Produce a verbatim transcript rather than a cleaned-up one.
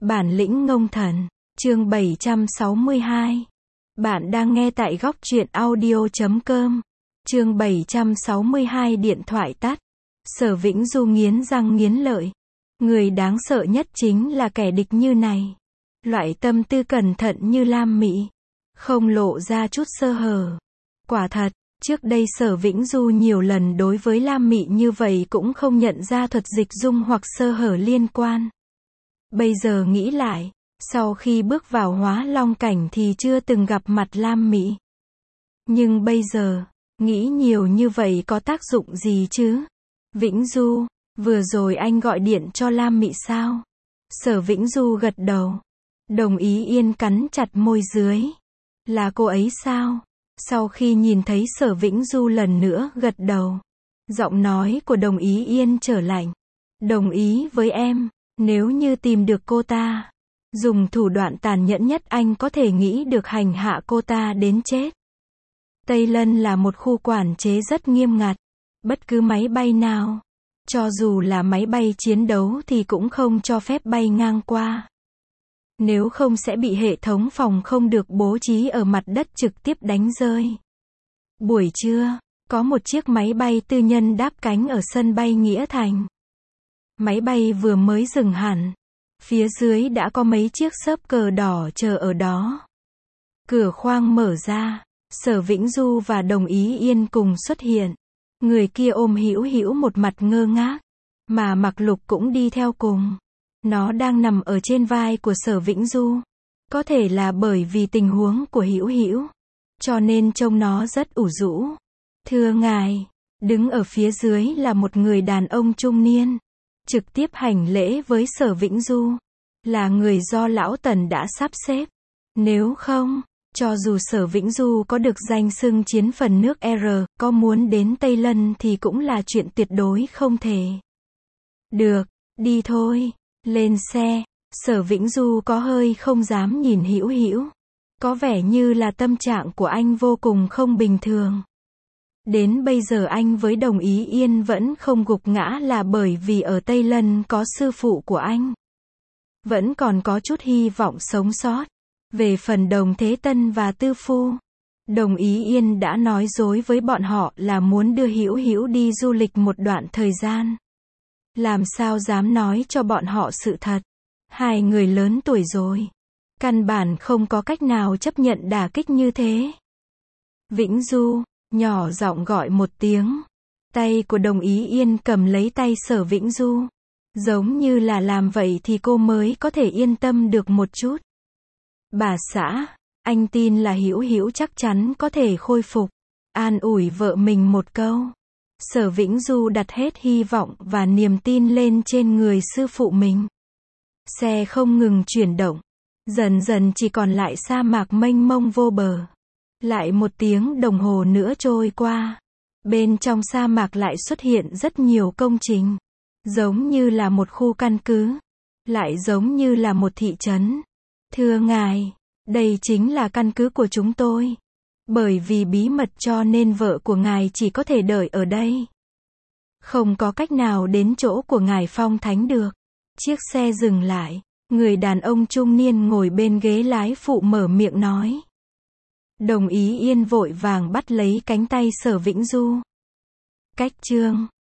Bản lĩnh ngông thần, chương bảy trăm sáu mươi hai. Bạn đang nghe tại góc truyện audio chấm com. Chương bảy trăm sáu mươi hai điện thoại tắt. Sở Vĩnh Du nghiến răng nghiến lợi. Người đáng sợ nhất chính là kẻ địch như này. Loại tâm tư cẩn thận như Lam Mị. Không lộ ra chút sơ hở. Quả thật, trước đây Sở Vĩnh Du nhiều lần đối với Lam Mị như vậy cũng không nhận ra thuật dịch dung hoặc sơ hở liên quan. Bây giờ nghĩ lại, sau khi bước vào Hóa Long cảnh thì chưa từng gặp mặt Lam Mị. Nhưng bây giờ, nghĩ nhiều như vậy có tác dụng gì chứ? Vĩnh Du, vừa rồi anh gọi điện cho Lam Mị sao? Sở Vĩnh Du gật đầu. Đồng Ý Yên cắn chặt môi dưới. Là cô ấy sao? Sau khi nhìn thấy Sở Vĩnh Du lần nữa gật đầu, giọng nói của Đồng Ý Yên trở lạnh. Đồng ý với em, nếu như tìm được cô ta, dùng thủ đoạn tàn nhẫn nhất anh có thể nghĩ được hành hạ cô ta đến chết. Tây Lân là một khu quản chế rất nghiêm ngặt. Bất cứ máy bay nào, cho dù là máy bay chiến đấu thì cũng không cho phép bay ngang qua. Nếu không sẽ bị hệ thống phòng không được bố trí ở mặt đất trực tiếp đánh rơi. Buổi trưa, có một chiếc máy bay tư nhân đáp cánh ở sân bay Nghĩa Thành. Máy bay vừa mới dừng hẳn. Phía dưới đã có mấy chiếc xốp cờ đỏ chờ ở đó. Cửa khoang mở ra, Sở Vĩnh Du và Đồng Ý Yên cùng xuất hiện. Người kia ôm Hữu Hữu một mặt ngơ ngác, mà Mặc Lục cũng đi theo cùng. Nó đang nằm ở trên vai của Sở Vĩnh Du. Có thể là bởi vì tình huống của Hữu Hữu, cho nên trông nó rất ủ rũ. Thưa ngài, đứng ở phía dưới là một người đàn ông trung niên, trực tiếp hành lễ với Sở Vĩnh Du. Là người do Lão Tần đã sắp xếp. Nếu không, cho dù Sở Vĩnh Du có được danh xưng chiến phần nước R, có muốn đến Tây Lân thì cũng là chuyện tuyệt đối không thể. Được, đi thôi, lên xe. Sở Vĩnh Du có hơi không dám nhìn Hữu Hữu. Có vẻ như là tâm trạng của anh vô cùng không bình thường. Đến bây giờ anh với Đồng Ý Yên vẫn không gục ngã là bởi vì ở Tây Lân có sư phụ của anh. Vẫn còn có chút hy vọng sống sót. Về phần Đồng Thế Tân và Tư Phu, Đồng Ý Yên đã nói dối với bọn họ là muốn đưa Hữu Hữu đi du lịch một đoạn thời gian. Làm sao dám nói cho bọn họ sự thật. Hai người lớn tuổi rồi, căn bản không có cách nào chấp nhận đả kích như thế. Vĩnh Du, nhỏ giọng gọi một tiếng. Tay của Đồng Ý Yên cầm lấy tay Sở Vĩnh Du. Giống như là làm vậy thì cô mới có thể yên tâm được một chút. Bà xã, anh tin là Hữu Hữu chắc chắn có thể khôi phục. An ủi vợ mình một câu. Sở Vĩnh Du đặt hết hy vọng và niềm tin lên trên người sư phụ mình. Xe không ngừng chuyển động. Dần dần chỉ còn lại sa mạc mênh mông vô bờ. Lại một tiếng đồng hồ nữa trôi qua. Bên trong sa mạc lại xuất hiện rất nhiều công trình. Giống như là một khu căn cứ. Lại giống như là một thị trấn. Thưa ngài, đây chính là căn cứ của chúng tôi. Bởi vì bí mật cho nên vợ của ngài chỉ có thể đợi ở đây. Không có cách nào đến chỗ của ngài Phong Thánh được. Chiếc xe dừng lại. Người đàn ông trung niên ngồi bên ghế lái phụ mở miệng nói. Đồng Ý Yên vội vàng bắt lấy cánh tay Sở Vĩnh Du. Cách chương